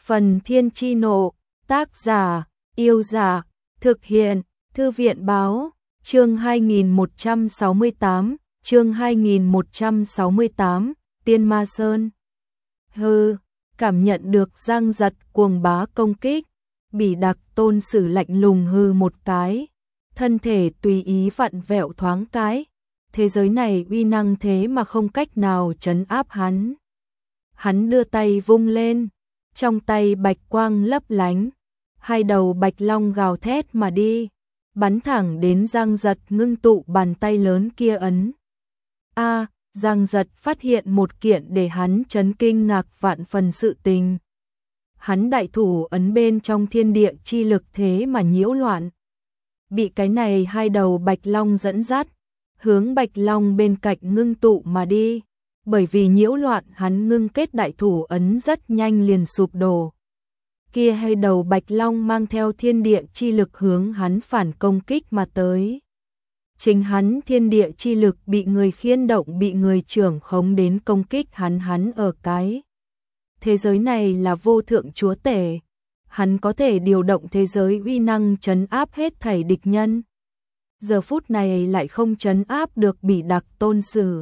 Phần Thiên Chi Nộ, tác giả, Yêu Giả, thực hiện, Thư viện Báo, chương 2168, chương 2168, Tiên Ma Sơn. Hừ, cảm nhận được Giang Giật cuồng bá công kích, Bỉ Đặc Tôn Sử lạnh lùng hừ một cái, thân thể tùy ý vặn vẹo thoáng cái. Thế giới này uy năng thế mà không cách nào trấn áp hắn. Hắn đưa tay vung lên, trong tay bạch quang lấp lánh, hai đầu bạch long gào thét mà đi, bắn thẳng đến Giang Giật ngưng tụ bàn tay lớn kia ấn. Giang Giật phát hiện một kiện để hắn chấn kinh ngạc vạn phần sự tình. Hắn đại thủ ấn bên trong thiên địa chi lực thế mà nhiễu loạn. Bị cái này hai đầu bạch long dẫn dắt, hướng bạch long bên cạnh ngưng tụ mà đi. Bởi vì nhiễu loạn hắn ngưng kết đại thủ ấn rất nhanh liền sụp đổ. Kia hai đầu bạch long mang theo thiên địa chi lực hướng hắn phản công kích mà tới. Chính hắn thiên địa chi lực bị người khiên động, bị người trưởng khống đến công kích hắn ở cái. Thế giới này là vô thượng chúa tể. Hắn có thể điều động thế giới uy năng trấn áp hết thảy địch nhân. Giờ phút này lại không trấn áp được Bỉ Đặc Tôn Sử.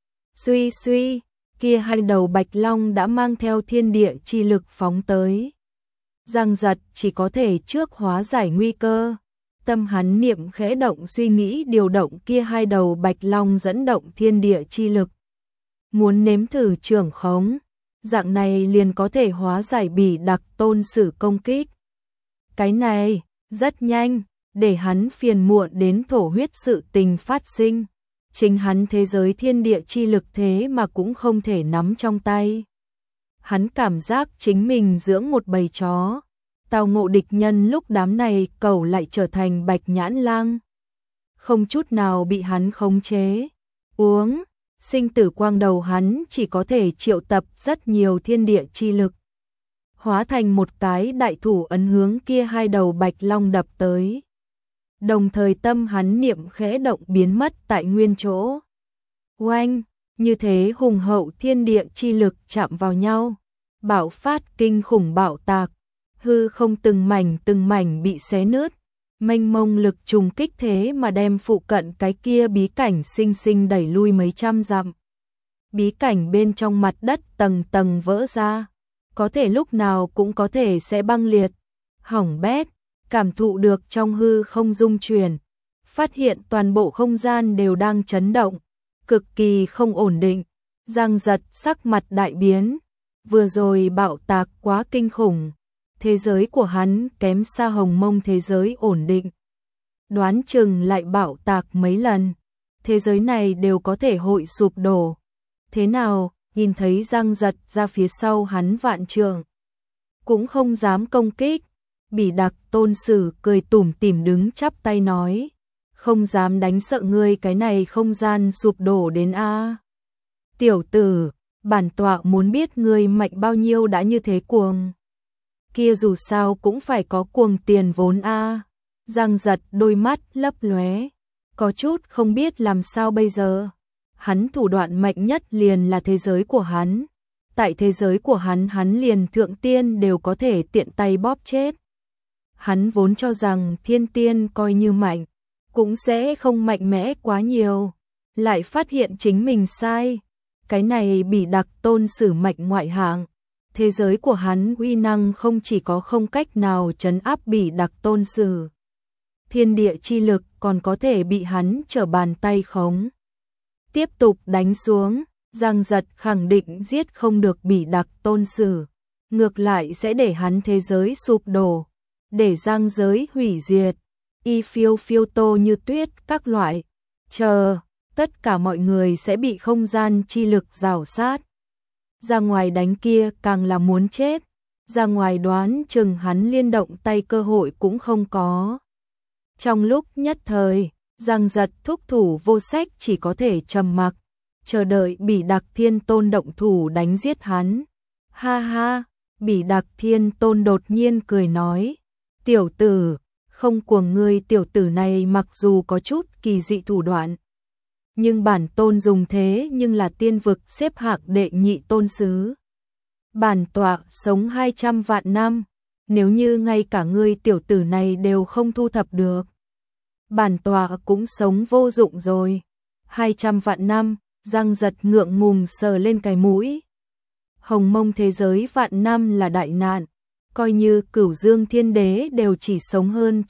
Suy suy, kia hai đầu bạch long đã mang theo thiên địa chi lực phóng tới. Giang Giật chỉ có thể trước hóa giải nguy cơ. Tâm hắn niệm khẽ động suy nghĩ điều động kia hai đầu bạch long dẫn động thiên địa chi lực. Muốn nếm thử trưởng khống, dạng này liền có thể hóa giải Bỉ Đặc Tôn Sử công kích. Cái này, rất nhanh, để hắn phiền muộn đến thổ huyết sự tình phát sinh. Chính hắn thế giới thiên địa chi lực thế mà cũng không thể nắm trong tay. Hắn cảm giác chính mình dưỡng một bầy chó, tao ngộ địch nhân lúc đám này cẩu lại trở thành bạch nhãn lang. Không chút nào bị hắn khống chế. Uống, sinh tử quang đầu hắn chỉ có thể triệu tập rất nhiều thiên địa chi lực. Hóa thành một cái đại thủ ấn hướng kia hai đầu bạch long đập tới. Đồng thời tâm hắn niệm khẽ động biến mất tại nguyên chỗ. Oanh, như thế hùng hậu thiên địa chi lực chạm vào nhau, bạo phát kinh khủng bạo tạc, hư không từng mảnh bị xé nứt, mênh mông lực trùng kích thế mà đem phụ cận cái kia bí cảnh sinh sinh đẩy lui mấy trăm dặm. Bí cảnh bên trong mặt đất tầng tầng vỡ ra, có thể lúc nào cũng có thể sẽ băng liệt, hỏng bét. Cảm thụ được trong hư không dung chuyển, phát hiện toàn bộ không gian đều đang chấn động, cực kỳ không ổn định. Giang Giật sắc mặt đại biến, vừa rồi bạo tạc quá kinh khủng, thế giới của hắn kém xa Hồng Mông thế giới ổn định. Đoán chừng lại bạo tạc mấy lần, thế giới này đều có thể hội sụp đổ. Thế nào, nhìn thấy Giang Giật ra phía sau hắn vạn trượng, cũng không dám công kích. Bỉ Đặc Tôn Sử cười tủm tỉm đứng chắp tay nói, không dám đánh sợ ngươi cái này không gian sụp đổ đến a. Tiểu tử, bản tọa muốn biết ngươi mạnh bao nhiêu đã như thế cuồng. Kia dù sao cũng phải có cuồng tiền vốn a. Giang Giật đôi mắt lấp lóe, có chút không biết làm sao bây giờ. Hắn thủ đoạn mạnh nhất liền là thế giới của hắn. Tại thế giới của hắn liền thượng tiên đều có thể tiện tay bóp chết. Hắn vốn cho rằng thiên tiên coi như mạnh, cũng sẽ không mạnh mẽ quá nhiều, lại phát hiện chính mình sai. Cái này Bỉ Đặc Tôn Sử mạnh ngoại hạng, thế giới của hắn uy năng không chỉ có không cách nào trấn áp Bỉ Đặc Tôn Sử, thiên địa chi lực còn có thể bị hắn trở bàn tay khống. Tiếp tục đánh xuống, Giang Giật khẳng định giết không được Bỉ Đặc Tôn Sử, ngược lại sẽ để hắn thế giới sụp đổ. Để giang giới hủy diệt, y phiêu phiêu tô như tuyết các loại, tất cả mọi người sẽ bị không gian chi lực rào sát. Ra ngoài đánh kia càng là muốn chết, ra ngoài đoán chừng hắn liên động tay cơ hội cũng không có. Trong lúc nhất thời, Giang Giật thúc thủ vô sách chỉ có thể trầm mặc, chờ đợi Bỉ Đặc Thiên Tôn động thủ đánh giết hắn. Ha ha, Bỉ Đặc Thiên Tôn đột nhiên cười nói. Tiểu tử, không cuồng ngươi tiểu tử này mặc dù có chút kỳ dị thủ đoạn, nhưng bản tôn dùng thế nhưng là tiên vực xếp hạng đệ nhị tôn sứ. Bản tọa sống 200 vạn năm, nếu như ngay cả ngươi tiểu tử này đều không thu thập được, bản tọa cũng sống vô dụng rồi. 200 vạn năm, Giang Giật ngượng ngùng sờ lên cái mũi. Hồng Mông thế giới vạn năm là đại nạn, coi như Cửu Dương Thiên Đế đều chỉ sống hơn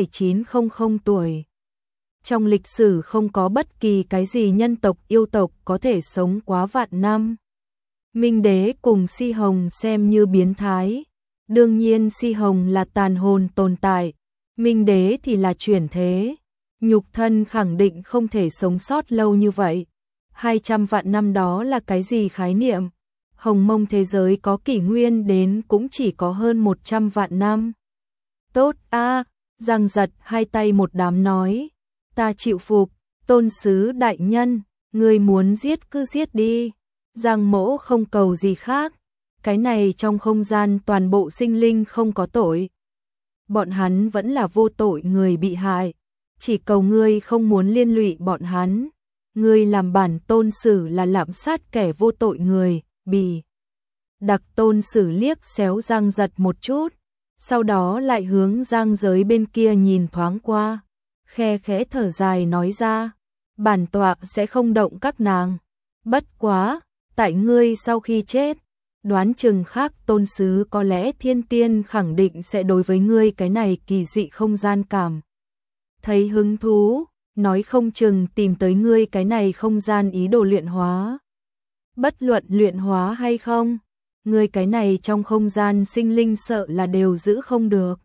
9,900 tuổi. Trong lịch sử không có bất kỳ cái gì nhân tộc yêu tộc có thể sống quá vạn năm. Minh Đế cùng Si Hồng xem như biến thái. Đương nhiên Si Hồng là tàn hồn tồn tại, Minh Đế thì là chuyển thế. Nhục thân khẳng định không thể sống sót lâu như vậy. 200 vạn năm đó là cái gì khái niệm? Hồng Mông thế giới có kỷ nguyên đến cũng chỉ có hơn 100 vạn năm. Tốt a, Giang Giật hai tay một đám nói. Ta chịu phục, tôn sứ đại nhân, ngươi muốn giết cứ giết đi. Giang Mỗ không cầu gì khác. Cái này trong không gian toàn bộ sinh linh không có tội. Bọn hắn vẫn là vô tội người bị hại. Chỉ cầu ngươi không muốn liên lụy bọn hắn. Ngươi làm bản tôn sử là lạm sát kẻ vô tội người, bì. Đặc tôn sử liếc xéo Giang Giật một chút, sau đó lại hướng Giang Giới bên kia nhìn thoáng qua, khe khẽ thở dài nói ra, bản tọa sẽ không động các nàng. Bất quá, tại ngươi sau khi chết, đoán chừng khác tôn sứ có lẽ thiên tiên khẳng định sẽ đối với ngươi cái này kỳ dị không gian cảm thấy hứng thú, nói không chừng tìm tới ngươi cái này không gian ý đồ luyện hóa. Bất luận luyện hóa hay không, ngươi cái này trong không gian sinh linh sợ là đều giữ không được.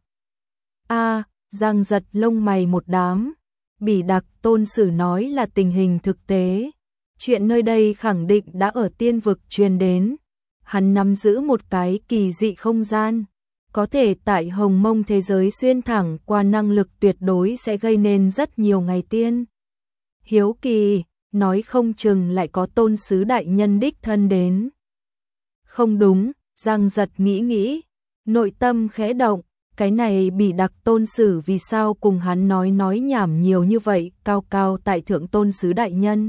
A, Giang Giật lông mày một đám, Bỉ Đặc tôn sử nói là tình hình thực tế. Chuyện nơi đây khẳng định đã ở tiên vực truyền đến. Hắn nắm giữ một cái kỳ dị không gian, có thể tại Hồng Mông thế giới xuyên thẳng qua năng lực tuyệt đối sẽ gây nên rất nhiều ngày tiên. Hiếu kỳ, nói không chừng lại có tôn sứ đại nhân đích thân đến. Không đúng, Giang Giật nghĩ, nội tâm khẽ động, cái này Bỉ Đặc tôn sử vì sao cùng hắn nói nhảm nhiều như vậy, cao tại thượng tôn sứ đại nhân.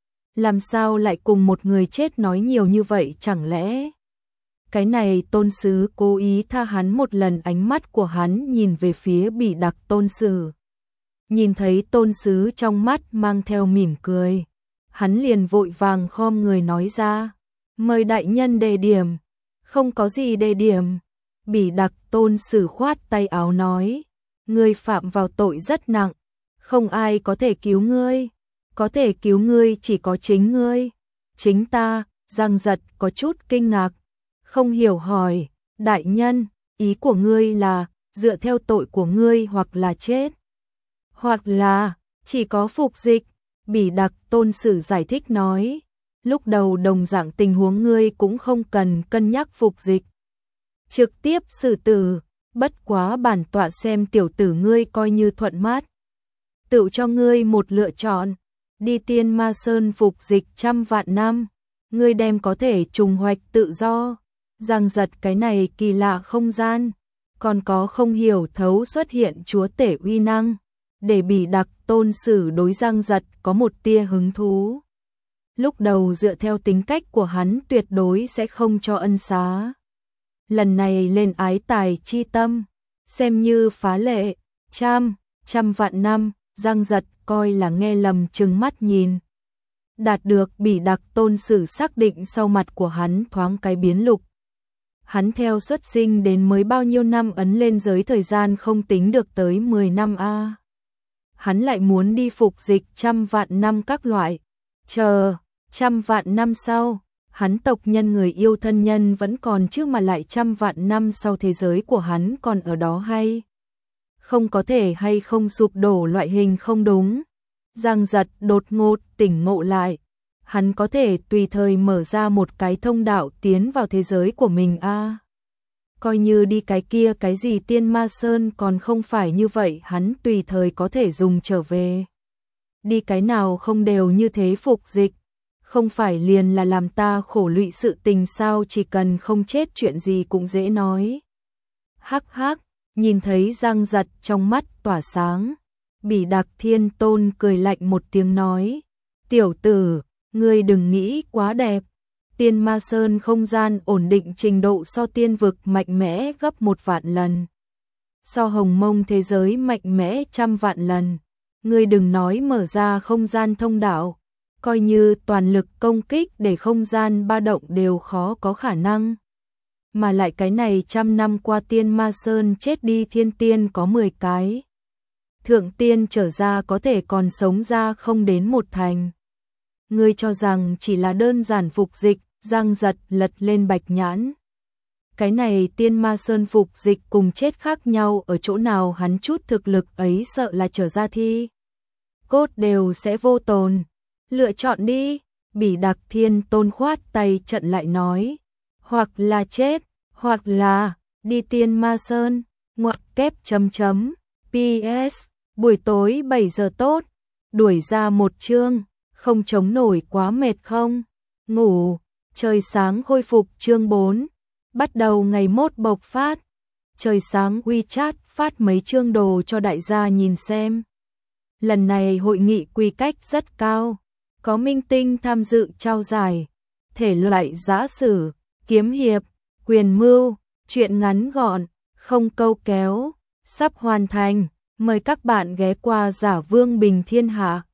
Làm sao lại cùng một người chết nói nhiều như vậy chẳng lẽ? Cái này tôn sứ cố ý tha hắn một lần, ánh mắt của hắn nhìn về phía Bỉ Đặc tôn sử. Nhìn thấy tôn sứ trong mắt mang theo mỉm cười, hắn liền vội vàng khom người nói ra, mời đại nhân đề điểm. Không có gì đề điểm. Bỉ Đặc tôn sử khoát tay áo nói, ngươi phạm vào tội rất nặng, không ai có thể cứu ngươi, có thể cứu ngươi chỉ có chính ngươi. Chính ta. Giang Giật có chút kinh ngạc, không hiểu hỏi, đại nhân, ý của ngươi là dựa theo tội của ngươi hoặc là chết, hoặc là chỉ có phục dịch. Bỉ Đặc tôn sử giải thích nói, lúc đầu đồng dạng tình huống ngươi cũng không cần cân nhắc phục dịch, trực tiếp xử tử, bất quá bản tọa xem tiểu tử ngươi coi như thuận mắt, tự cho ngươi một lựa chọn, đi Tiên Ma Sơn phục dịch 100 vạn năm, ngươi đem có thể trùng hoạch tự do. Giang Giật cái này kỳ lạ không gian, còn có không hiểu thấu xuất hiện chúa tể uy năng, để Bỉ Đặc tôn sử đối Giang Giật có một tia hứng thú. Lúc đầu dựa theo tính cách của hắn tuyệt đối sẽ không cho ân xá. Lần này lên ái tài chi tâm, xem như phá lệ, 100 vạn năm, Giang Giật coi là nghe lầm trừng mắt nhìn. Đạt được Bỉ Đặc tôn sử xác định sau mặt của hắn thoáng cái biến lục. Hắn theo xuất sinh đến mới bao nhiêu năm ấn lên giới thời gian không tính được tới 10 năm a. Hắn lại muốn đi phục dịch 100 vạn năm các loại. Chờ, 100 vạn năm sau, hắn tộc nhân người yêu thân nhân vẫn còn trước mà lại 100 vạn năm sau thế giới của hắn còn ở đó hay? Không có thể hay không sụp đổ loại hình không đúng. Giang Giật đột ngột tỉnh ngộ lại. Hắn có thể tùy thời mở ra một cái thông đạo tiến vào thế giới của mình a. Coi như đi cái kia cái gì Tiên Ma Sơn còn không phải như vậy, hắn tùy thời có thể dùng trở về. Đi cái nào không đều như thế phục dịch, không phải liền là làm ta khổ lụy sự tình sao, chỉ cần không chết chuyện gì cũng dễ nói. Hắc hắc, nhìn thấy Giang Giật trong mắt tỏa sáng, Bỉ Đặc Thiên Tôn cười lạnh một tiếng nói, tiểu tử, ngươi đừng nghĩ quá đẹp, Tiên Ma Sơn không gian ổn định trình độ so tiên vực mạnh mẽ gấp 1 vạn lần. So Hồng Mông thế giới mạnh mẽ trăm vạn lần. Ngươi đừng nói mở ra không gian thông đạo, coi như toàn lực công kích để không gian ba động đều khó có khả năng. Mà lại cái này trăm năm qua Tiên Ma Sơn chết đi thiên tiên có 10 cái. Thượng tiên trở ra có thể còn sống ra không đến 1 thành. Ngươi cho rằng chỉ là đơn giản phục dịch, răng giật lật lên bạch nhãn. Cái này Tiên Ma Sơn phục dịch cùng chết khác nhau ở chỗ nào, hắn chút thực lực ấy sợ là trở ra thi cốt đều sẽ vô tồn. Lựa chọn đi, Bỉ Đặc Thiên Tôn khoát tay trận lại nói. Hoặc là chết, hoặc là đi Tiên Ma Sơn, ngoặc kép chấm chấm. PS, buổi tối 7 giờ tốt, đuổi ra một chương, không chống nổi quá mệt không? Ngủ, trời sáng khôi phục chương 4. Bắt đầu ngày mốt bộc phát. Trời sáng WeChat phát mấy chương đồ cho đại gia nhìn xem. Lần này hội nghị quy cách rất cao, có minh tinh tham dự trao giải, thể loại giã sử, kiếm hiệp, quyền mưu, truyện ngắn gọn, không câu kéo, sắp hoàn thành, mời các bạn ghé qua Giả Vương Bình Thiên Hạ.